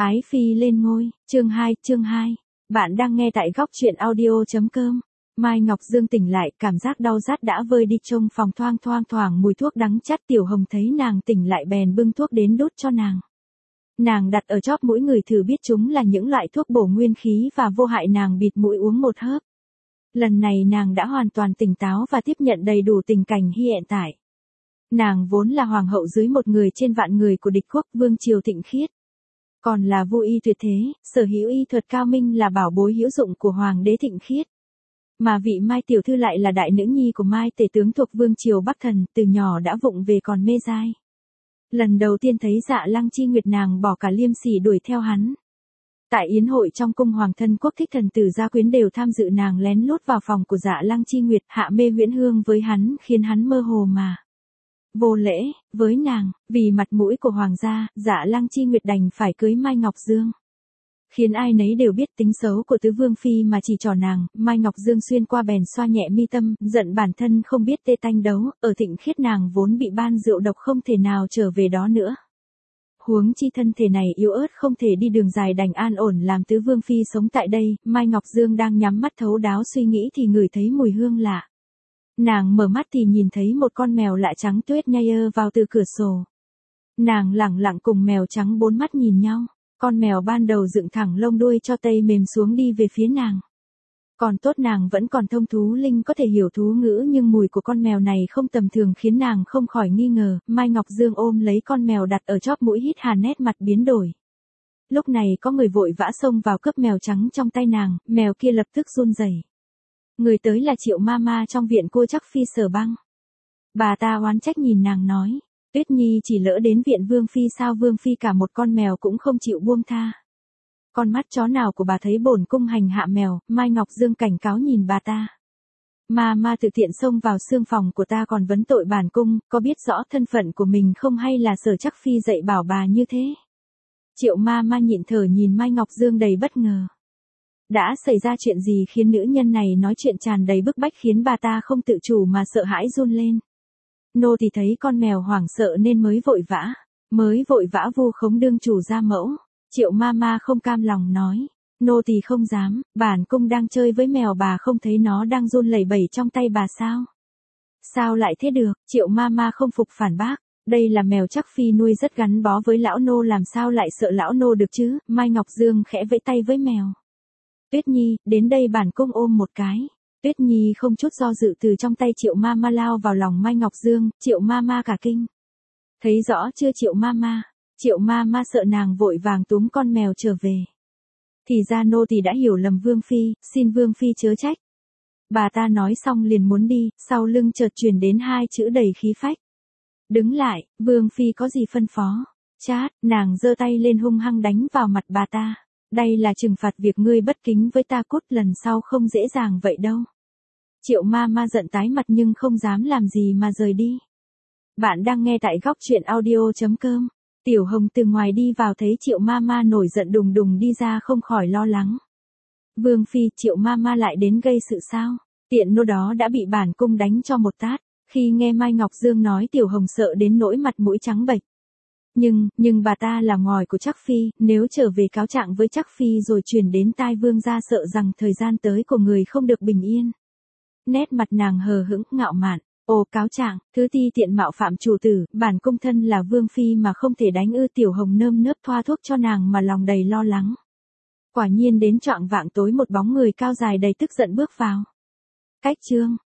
Ái phi lên ngôi, chương 2. Bạn đang nghe tại góc truyện audio.com. Mai Ngọc Dương tỉnh lại, cảm giác đau rát đã vơi đi, trong phòng thoang mùi thuốc đắng chát. Tiểu Hồng thấy nàng tỉnh lại bèn bưng thuốc đến đút cho nàng. Nàng đặt ở chóp mũi người thử biết chúng là những loại thuốc bổ nguyên khí và vô hại, nàng bịt mũi uống một hớp. Lần này nàng đã hoàn toàn tỉnh táo và tiếp nhận đầy đủ tình cảnh hiện tại. Nàng vốn là hoàng hậu dưới một người trên vạn người của địch quốc vương triều Thịnh Khiết. Còn là vô y tuyệt thế, sở hữu y thuật cao minh, là bảo bối hữu dụng của hoàng đế Thịnh Khiết. Mà vị Mai tiểu thư lại là đại nữ nhi của Mai tể tướng thuộc vương triều Bắc Thần, từ nhỏ đã vụng về còn mê giai. Lần đầu tiên thấy Dạ Lăng Chi Nguyệt, nàng bỏ cả liêm sỉ đuổi theo hắn. Tại yến hội trong cung hoàng thân quốc, thích thần tử gia quyến đều tham dự, nàng lén lút vào phòng của Dạ Lăng Chi Nguyệt, hạ mê huyễn hương với hắn, khiến hắn mơ hồ mà vô lễ với nàng. Vì mặt mũi của hoàng gia, Dạ Lăng Chi Nguyệt đành phải cưới Mai Ngọc Dương. Khiến ai nấy đều biết tính xấu của tứ vương phi mà chỉ trỏ nàng. Mai Ngọc Dương xuyên qua bèn xoa nhẹ mi tâm, giận bản thân không biết tê tanh đấu. Ở Thịnh Khiết nàng vốn bị ban rượu độc, không thể nào trở về đó nữa. Huống chi thân thể này yếu ớt, không thể đi đường dài, đành an ổn làm tứ vương phi sống tại đây. Mai Ngọc Dương đang nhắm mắt thấu đáo suy nghĩ thì ngửi thấy mùi hương lạ. Nàng mở mắt thì nhìn thấy một con mèo lạ trắng tuết nhai vào từ cửa sổ. Nàng lẳng lặng cùng mèo trắng bốn mắt nhìn nhau. Con mèo ban đầu dựng thẳng lông đuôi cho tây mềm xuống đi về phía nàng. Còn tốt nàng vẫn còn thông thú linh, có thể hiểu thú ngữ, nhưng mùi của con mèo này không tầm thường khiến nàng không khỏi nghi ngờ. Mai Ngọc Dương ôm lấy con mèo đặt ở chóp mũi, hít hà, nét mặt biến đổi. Lúc này có người vội vã xông vào cướp mèo trắng trong tay nàng, mèo kia lập tức run rẩy. Người tới là Triệu Mama trong viện cô Trắc Phi Sở Băng. Bà ta oán trách nhìn nàng nói, Tuyết Nhi chỉ lỡ đến viện Vương Phi sao? Vương Phi cả một con mèo cũng không chịu buông tha. Con mắt chó nào của bà thấy bổn cung hành hạ mèo? Mai Ngọc Dương cảnh cáo nhìn bà ta. Mama tự tiện xông vào xương phòng của ta còn vấn tội bản cung, có biết rõ thân phận của mình không, hay là Sở Trắc Phi dạy bảo bà như thế? Triệu Mama nhịn thở nhìn Mai Ngọc Dương đầy bất ngờ. Đã xảy ra chuyện gì khiến nữ nhân này nói chuyện tràn đầy bức bách, khiến bà ta không tự chủ mà sợ hãi run lên. Nô thì thấy con mèo hoảng sợ nên mới vội vã vu khống đương chủ gia mẫu. Triệu Mama không cam lòng nói, nô thì không dám, bản cung đang chơi với mèo, bà không thấy nó đang run lẩy bẩy trong tay bà sao? Sao lại thế được? Triệu Mama không phục phản bác, đây là mèo Trắc Phi nuôi rất gắn bó với lão nô, làm sao lại sợ lão nô được chứ? Mai Ngọc Dương khẽ vẫy tay với mèo. Tuyết Nhi, đến đây bản cung ôm một cái. Tuyết Nhi không chút do dự từ trong tay Triệu Mama lao vào lòng Mai Ngọc Dương. Triệu Mama cả kinh. Thấy rõ chưa Triệu Mama? Triệu Mama sợ nàng vội vàng túm con mèo trở về. Thì ra nô tỳ đã hiểu lầm Vương Phi, xin Vương Phi chớ trách. Bà ta nói xong liền muốn đi, sau lưng chợt truyền đến hai chữ đầy khí phách. Đứng lại, Vương Phi có gì phân phó? Chát, nàng giơ tay lên hung hăng đánh vào mặt bà ta. Đây là trừng phạt việc ngươi bất kính với ta, cút, lần sau không dễ dàng vậy đâu. Triệu Mama giận tái mặt nhưng không dám làm gì mà rời đi. Bạn đang nghe tại góc truyện audio.com. Tiểu Hồng từ ngoài đi vào thấy Triệu Mama nổi giận đùng đùng đi ra, không khỏi lo lắng. Vương Phi, Triệu Mama lại đến gây sự sao? Tiện nô đó đã bị bản cung đánh cho một tát. Khi nghe Mai Ngọc Dương nói, Tiểu Hồng sợ đến nỗi mặt mũi trắng bệch. Nhưng bà ta là ngòi của Trắc Phi, nếu trở về cáo trạng với Trắc Phi rồi truyền đến tai vương gia, sợ rằng thời gian tới của người không được bình yên. Nét mặt nàng hờ hững, ngạo mạn. Ồ, cáo trạng, thứ ti tiện mạo phạm chủ tử, bản cung thân là Vương Phi mà không thể đánh ư? Tiểu Hồng nơm nớp thoa thuốc cho nàng mà lòng đầy lo lắng. Quả nhiên đến choạng vạng tối, một bóng người cao dài đầy tức giận bước vào. Cách chương